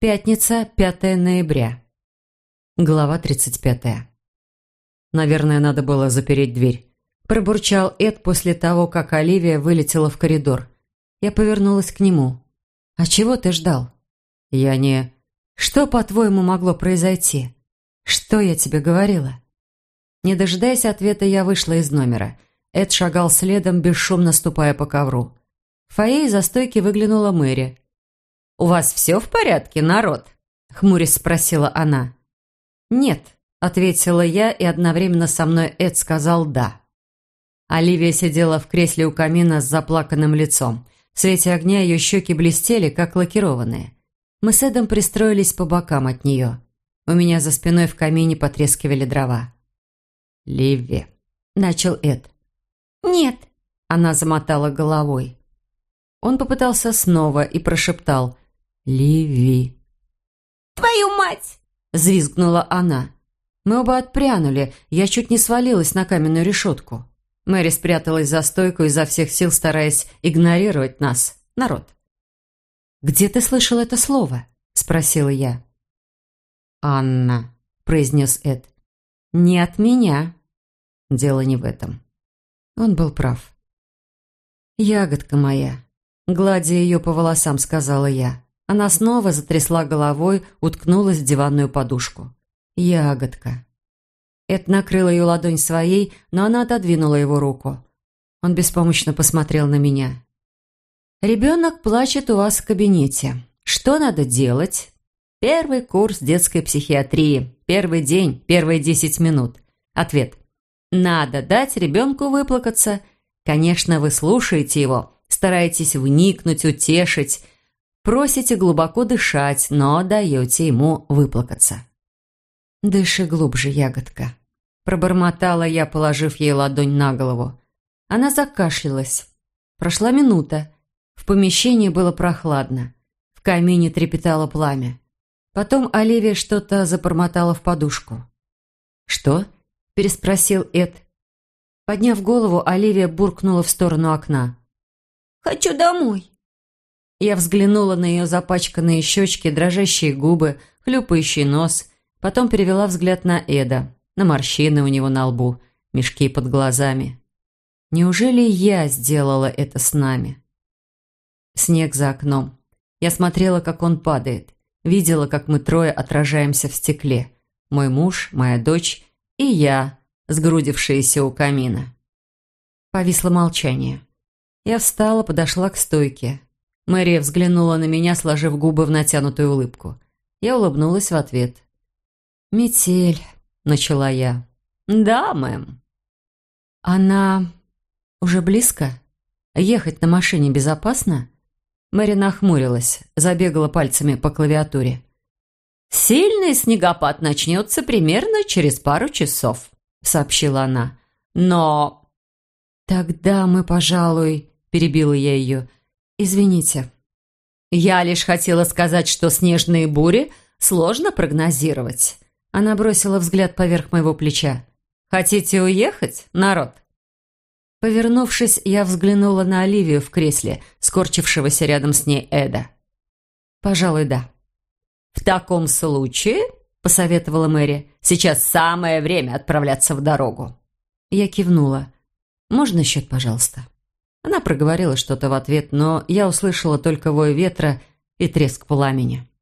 Пятница, 5 ноября. Глава 35. «Наверное, надо было запереть дверь», – пробурчал Эд после того, как Оливия вылетела в коридор. Я повернулась к нему. «А чего ты ждал?» «Я не...» «Что, по-твоему, могло произойти? Что я тебе говорила?» Не дожидаясь ответа, я вышла из номера. Эд шагал следом, бесшумно ступая по ковру. В фойе из-за стойки выглянула Мэри. «У вас все в порядке, народ?» – хмурясь спросила она. «Нет», – ответила я, и одновременно со мной Эд сказал «да». Оливия сидела в кресле у камина с заплаканным лицом. В свете огня ее щеки блестели, как лакированные. Мы с Эдом пристроились по бокам от нее. У меня за спиной в камине потрескивали дрова. «Ливи», – начал Эд. «Нет», – она замотала головой. Он попытался снова и прошептал «Ливи». «Твою мать!» – взвизгнула она. Мы оба отпрянули, я чуть не свалилась на каменную решетку. Мэри спряталась за стойку, изо всех сил стараясь игнорировать нас, народ. «Где ты слышал это слово?» – спросила я. «Анна», – произнес Эд. «Не от меня». Дело не в этом. Он был прав. «Ягодка моя», – гладя ее по волосам, сказала я. Она снова затрясла головой, уткнулась в диванную подушку. «Ягодка». Эд накрыл ее ладонь своей, но она отодвинула его руку. Он беспомощно посмотрел на меня. «Ребенок плачет у вас в кабинете. Что надо делать?» «Первый курс детской психиатрии. Первый день, первые 10 минут». Ответ. «Надо дать ребенку выплакаться. Конечно, вы слушаете его, стараетесь вникнуть, утешить, просите глубоко дышать, но даете ему выплакаться». «Дыши глубже, ягодка», – пробормотала я, положив ей ладонь на голову. Она закашлялась. Прошла минута. В помещении было прохладно. В камине трепетало пламя. Потом Оливия что-то забормотала в подушку. «Что?» – переспросил Эд. Подняв голову, Оливия буркнула в сторону окна. «Хочу домой». Я взглянула на ее запачканные щечки, дрожащие губы, хлюпающий нос, потом перевела взгляд на Эда, на морщины у него на лбу, мешки под глазами. Неужели я сделала это с нами? Снег за окном. Я смотрела, как он падает. Видела, как мы трое отражаемся в стекле. Мой муж, моя дочь и я, сгрудившиеся у камина. Повисло молчание. Я встала, подошла к стойке. Мэрия взглянула на меня, сложив губы в натянутую улыбку. Я улыбнулась в ответ. «Метель», — начала я. «Да, мэм». «Она уже близко? Ехать на машине безопасно?» Мэри нахмурилась, забегала пальцами по клавиатуре. «Сильный снегопад начнется примерно через пару часов», — сообщила она. «Но...» «Тогда мы, пожалуй...» — перебила я ее. «Извините». «Я лишь хотела сказать, что снежные бури сложно прогнозировать». Она бросила взгляд поверх моего плеча. «Хотите уехать, народ?» Повернувшись, я взглянула на Оливию в кресле, скорчившегося рядом с ней Эда. «Пожалуй, да». «В таком случае, — посоветовала Мэри, — сейчас самое время отправляться в дорогу». Я кивнула. «Можно счет, пожалуйста?» Она проговорила что-то в ответ, но я услышала только вой ветра и треск пламени.